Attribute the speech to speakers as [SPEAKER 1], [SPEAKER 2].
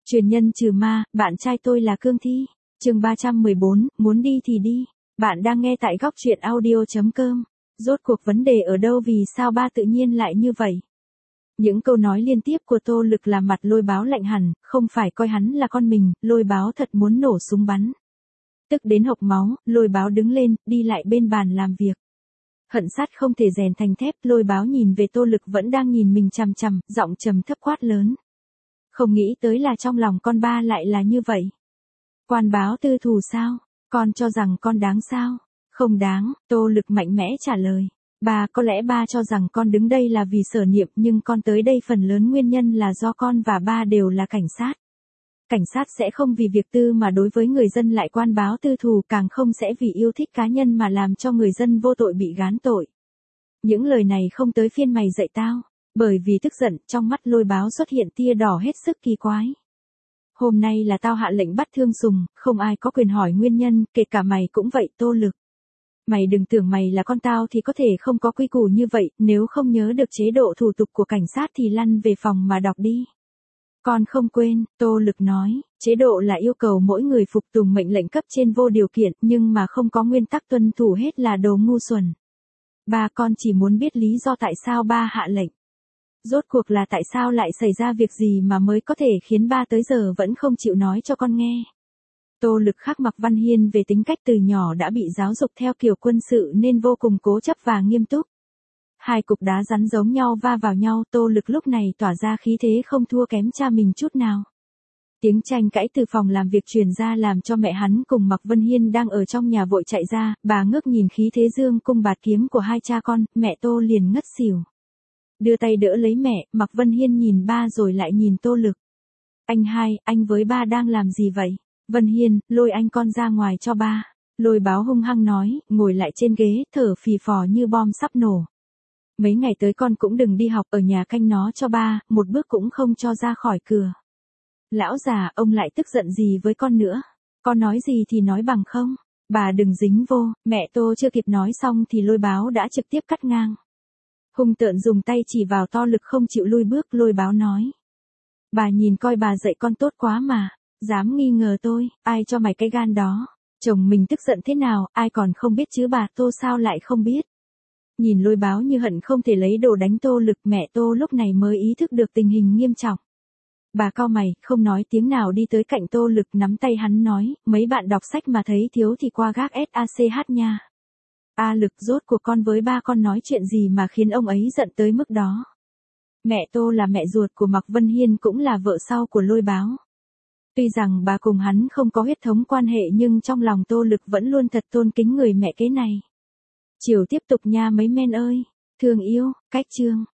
[SPEAKER 1] Truyền nhân trừ ma, bạn trai tôi là Cương Thi. Chương 314, muốn đi thì đi. Bạn đang nghe tại góc truyện audio.com. Rốt cuộc vấn đề ở đâu, vì sao ba tự nhiên lại như vậy? Những câu nói liên tiếp của Tô Lực làm mặt Lôi Báo lạnh hẳn, không phải coi hắn là con mình, Lôi Báo thật muốn nổ súng bắn. Tức đến hộc máu, Lôi Báo đứng lên, đi lại bên bàn làm việc. Hận sắt không thể rèn thành thép, Lôi Báo nhìn về Tô Lực vẫn đang nhìn mình chằm chằm, giọng trầm thấp quát lớn. Không nghĩ tới là trong lòng con ba lại là như vậy. Quan báo tư thù sao? Con cho rằng con đáng sao? Không đáng, Tô Lực mạnh mẽ trả lời. Ba, có lẽ ba cho rằng con đứng đây là vì sở niệm, nhưng con tới đây phần lớn nguyên nhân là do con và ba đều là cảnh sát. Cảnh sát sẽ không vì việc tư mà đối với người dân lại quan báo tư thù, càng không sẽ vì yêu thích cá nhân mà làm cho người dân vô tội bị gán tội. Những lời này không tới phiên mày dạy tao. Bởi vì tức giận, trong mắt Lôi Báo xuất hiện tia đỏ hết sức kỳ quái. Hôm nay là tao hạ lệnh bắt Thương Sùng, không ai có quyền hỏi nguyên nhân, kể cả mày cũng vậy, Tô Lực. Mày đừng tưởng mày là con tao thì có thể không có quy củ như vậy, nếu không nhớ được chế độ thủ tục của cảnh sát thì lăn về phòng mà đọc đi. Con không quên, Tô Lực nói, chế độ là yêu cầu mỗi người phục tùng mệnh lệnh cấp trên vô điều kiện, nhưng mà không có nguyên tắc tuân thủ hết là đồ ngu xuẩn. Ba, con chỉ muốn biết lý do tại sao ba hạ lệnh. Rốt cuộc là tại sao lại xảy ra việc gì mà mới có thể khiến ba tới giờ vẫn không chịu nói cho con nghe. Tô Lực khác Mạc Văn Hiên về tính cách, từ nhỏ đã bị giáo dục theo kiểu quân sự nên vô cùng cố chấp và nghiêm túc. Hai cục đá rắn giống nhau va vào nhau, Tô Lực lúc này tỏa ra khí thế không thua kém cha mình chút nào. Tiếng tranh cãi từ phòng làm việc truyền ra làm cho mẹ hắn cùng Mạc Văn Hiên đang ở trong nhà vội chạy ra, bà ngước nhìn khí thế dương cung bạt kiếm của hai cha con, mẹ Tô liền ngất xỉu. Đưa tay đỡ lấy mẹ, Mạc Văn Hiên nhìn ba rồi lại nhìn Tô Lực. Anh hai, anh với ba đang làm gì vậy? Văn Hiên, lôi anh con ra ngoài cho ba. Lôi Báo hung hăng nói, ngồi lại trên ghế, thở phì phò như bom sắp nổ. Mấy ngày tới con cũng đừng đi học, ở nhà canh nó cho ba, một bước cũng không cho ra khỏi cửa. Lão già, ông lại tức giận gì với con nữa? Con nói gì thì nói bằng không? Bà đừng dính vô, mẹ Tô chưa kịp nói xong thì Lôi Báo đã trực tiếp cắt ngang. Hung tợn dùng tay chỉ vào Tô Lực không chịu lui bước, Lôi Báo nói. Bà nhìn coi bà dạy con tốt quá mà, dám nghi ngờ tôi, ai cho mày cái gan đó? Chồng mình tức giận thế nào, ai còn không biết chứ, bà Tô sao lại không biết? Nhìn Lôi Báo như hận không thể lấy đồ đánh Tô Lực, mẹ Tô lúc này mới ý thức được tình hình nghiêm trọng. Bà cau mày, không nói tiếng nào đi tới cạnh Tô Lực, nắm tay hắn nói, mấy bạn đọc sách mà thấy thiếu thì qua gác SACH nha. A Lực, rốt cuộc con với ba con nói chuyện gì mà khiến ông ấy giận tới mức đó? Mẹ Tô là mẹ ruột của Mạc Văn Hiên, cũng là vợ sau của Lôi Báo. Tuy rằng bà cùng hắn không có huyết thống quan hệ, nhưng trong lòng Tô Lực vẫn luôn thật tôn kính người mẹ kế này. Chiều tiếp tục nha mấy men ơi. Thương yêu, cách chương.